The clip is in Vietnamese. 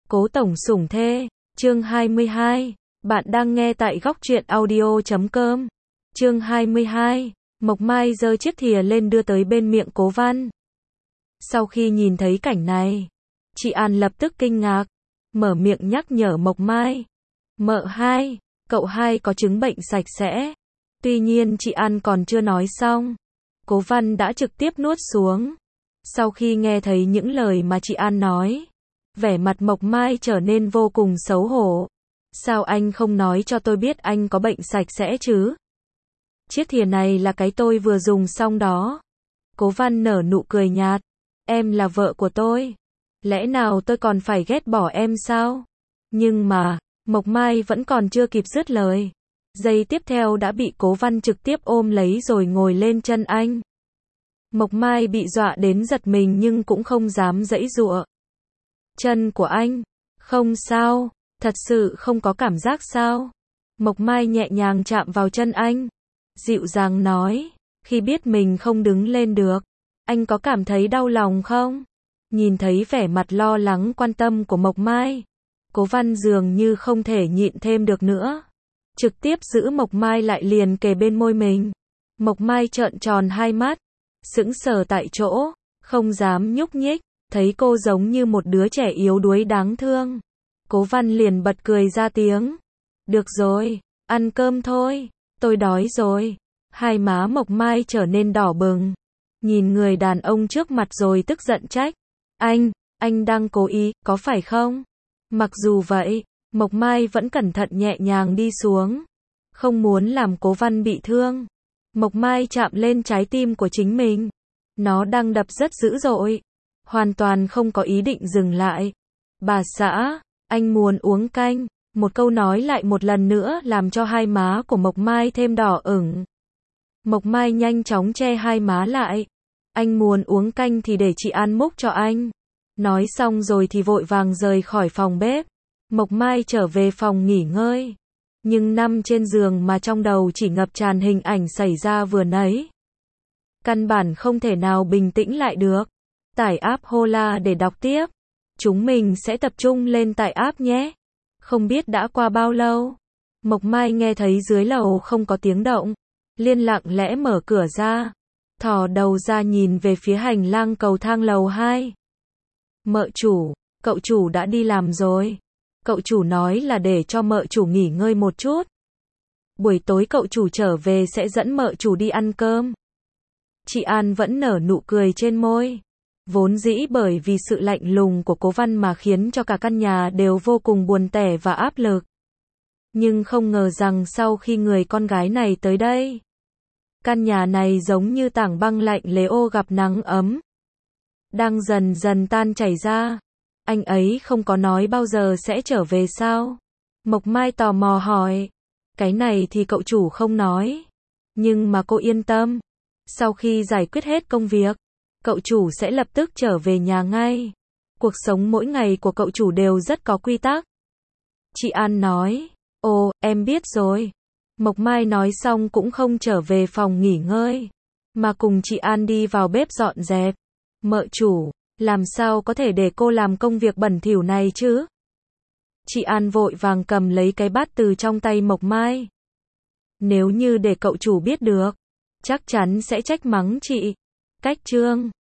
Cố tổng sủng thê, chương 22. Bạn đang nghe tại góc truyện audio.com. Chương 22. Mộc Mai giơ chiếc thìa lên đưa tới bên miệng Cố Văn. Sau khi nhìn thấy cảnh này, chị An lập tức kinh ngạc, mở miệng nhắc nhở Mộc Mai. Mợ hai, cậu hai có chứng bệnh sạch sẽ. Tuy nhiên chị An còn chưa nói xong, Cố Văn đã trực tiếp nuốt xuống. Sau khi nghe thấy những lời mà chị An nói, vẻ mặt Mộc Mai trở nên vô cùng xấu hổ. Sao anh không nói cho tôi biết anh có bệnh sạch sẽ chứ? Chiếc thìa này là cái tôi vừa dùng xong đó. Cố Văn nở nụ cười nhạt. Em là vợ của tôi. Lẽ nào tôi còn phải ghét bỏ em sao? Nhưng mà, Mộc Mai vẫn còn chưa kịp dứt lời. Giây tiếp theo đã bị Cố Văn trực tiếp ôm lấy rồi ngồi lên chân anh. Mộc Mai bị dọa đến giật mình nhưng cũng không dám giãy giụa. Chân của anh, không sao, thật sự không có cảm giác sao? Mộc Mai nhẹ nhàng chạm vào chân anh, dịu dàng nói, khi biết mình không đứng lên được, anh có cảm thấy đau lòng không? Nhìn thấy vẻ mặt lo lắng quan tâm của Mộc Mai, Cố Văn dường như không thể nhịn thêm được nữa, trực tiếp giữ Mộc Mai lại liền kề bên môi mình. Mộc Mai trợn tròn hai mắt, sững sờ tại chỗ, không dám nhúc nhích, thấy cô giống như một đứa trẻ yếu đuối đáng thương. Cố Văn liền bật cười ra tiếng. Được rồi, ăn cơm thôi, tôi đói rồi. Hai má Mộc Mai trở nên đỏ bừng, nhìn người đàn ông trước mặt rồi tức giận trách. Anh đang cố ý, có phải không? Mặc dù vậy, Mộc Mai vẫn cẩn thận nhẹ nhàng đi xuống, không muốn làm Cố Văn bị thương. Mộc Mai chạm lên trái tim của chính mình. Nó đang đập rất dữ dội, hoàn toàn không có ý định dừng lại. Bà xã, anh muốn uống canh. Một câu nói lại một lần nữa làm cho hai má của Mộc Mai thêm đỏ ửng. Mộc Mai nhanh chóng che hai má lại. Anh muốn uống canh thì để chị An múc cho anh. Nói xong rồi thì vội vàng rời khỏi phòng bếp. Mộc Mai trở về phòng nghỉ ngơi, nhưng nằm trên giường mà trong đầu chỉ ngập tràn hình ảnh xảy ra vừa nãy. Căn bản không thể nào bình tĩnh lại được. Tải app Hola để đọc tiếp. Chúng mình sẽ tập trung lên tải app nhé. Không biết đã qua bao lâu, Mộc Mai nghe thấy dưới lầu không có tiếng động, liền lặng lẽ mở cửa ra, thò đầu ra nhìn về phía hành lang cầu thang lầu 2. Mợ chủ, cậu chủ đã đi làm rồi. Cậu chủ nói là để cho mợ chủ nghỉ ngơi một chút. Buổi tối cậu chủ trở về sẽ dẫn mợ chủ đi ăn cơm. Chị An vẫn nở nụ cười trên môi. Vốn dĩ bởi vì sự lạnh lùng của Cố Văn mà khiến cho cả căn nhà đều vô cùng buồn tẻ và áp lực. Nhưng không ngờ rằng sau khi người con gái này tới đây, căn nhà này giống như tảng băng lạnh lẽo gặp nắng ấm, đang dần dần tan chảy ra. Anh ấy không có nói bao giờ sẽ trở về sao? Mộc Mai tò mò hỏi. Cái này thì cậu chủ không nói. Nhưng mà cô yên tâm. Sau khi giải quyết hết công việc, cậu chủ sẽ lập tức trở về nhà ngay. Cuộc sống mỗi ngày của cậu chủ đều rất có quy tắc. Chị An nói. Ồ, em biết rồi. Mộc Mai nói xong cũng không trở về phòng nghỉ ngơi, mà cùng chị An đi vào bếp dọn dẹp. Mợ chủ, làm sao có thể để cô làm công việc bẩn thỉu này chứ? Chị An vội vàng cầm lấy cái bát từ trong tay Mộc Mai. Nếu như để cậu chủ biết được, chắc chắn sẽ trách mắng chị. Cách chương